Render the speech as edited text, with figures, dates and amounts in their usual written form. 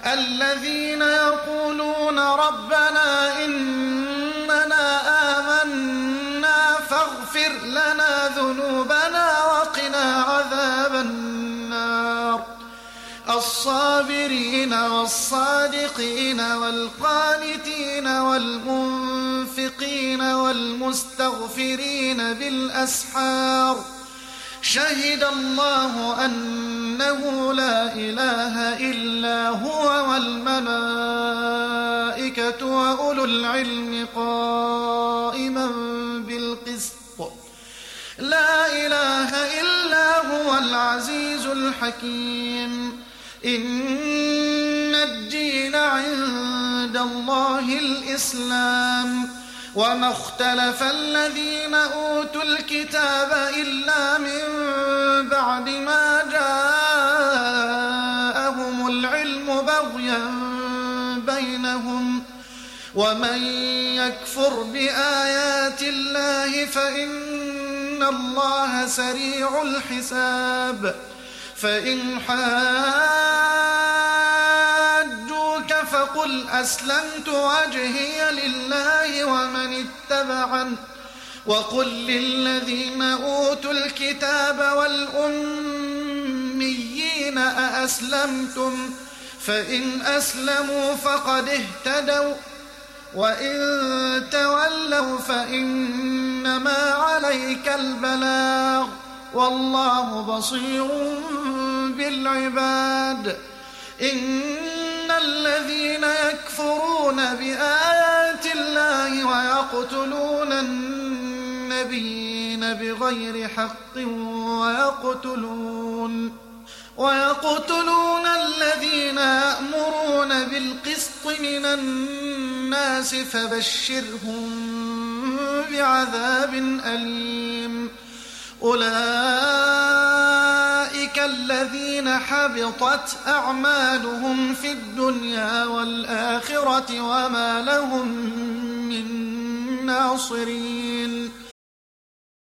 الذين يقولون ربنا إننا آمنا فاغفر لنا ذنوبنا وقنا عذاب النار الصابرين والصادقين والقانتين والمنفقين والمستغفرين بالأسحار شهد الله أنه لا إله إلا هو والملائكة وأولو العلم قائما بالقسط لا إله إلا هو العزيز الحكيم إن الدين عند الله الإسلام وما اختلف الذين أوتوا الكتاب إلا من بعد ما جاءهم العلم بغيا بينهم ومن يكفر بآيات الله فإن الله سريع الحساب فإن حاجوك فقل أسلمت وجهي لله ومن اتبعني وقل للذين أوتوا الكتاب والأميين أأسلمتم فإن أسلموا فقد اهتدوا وإن تولوا فإنما عليك البلاغ والله بصير بالعباد إن الذين يكفرون بآيات الله ويقتلون النبيين بغير حق ويقتلون الذين يأمرون بالقسط من الناس فبشرهم بعذاب أليم أولئك الذين حبطت أعمالهم في الدنيا والآخرة وما لهم من ناصرين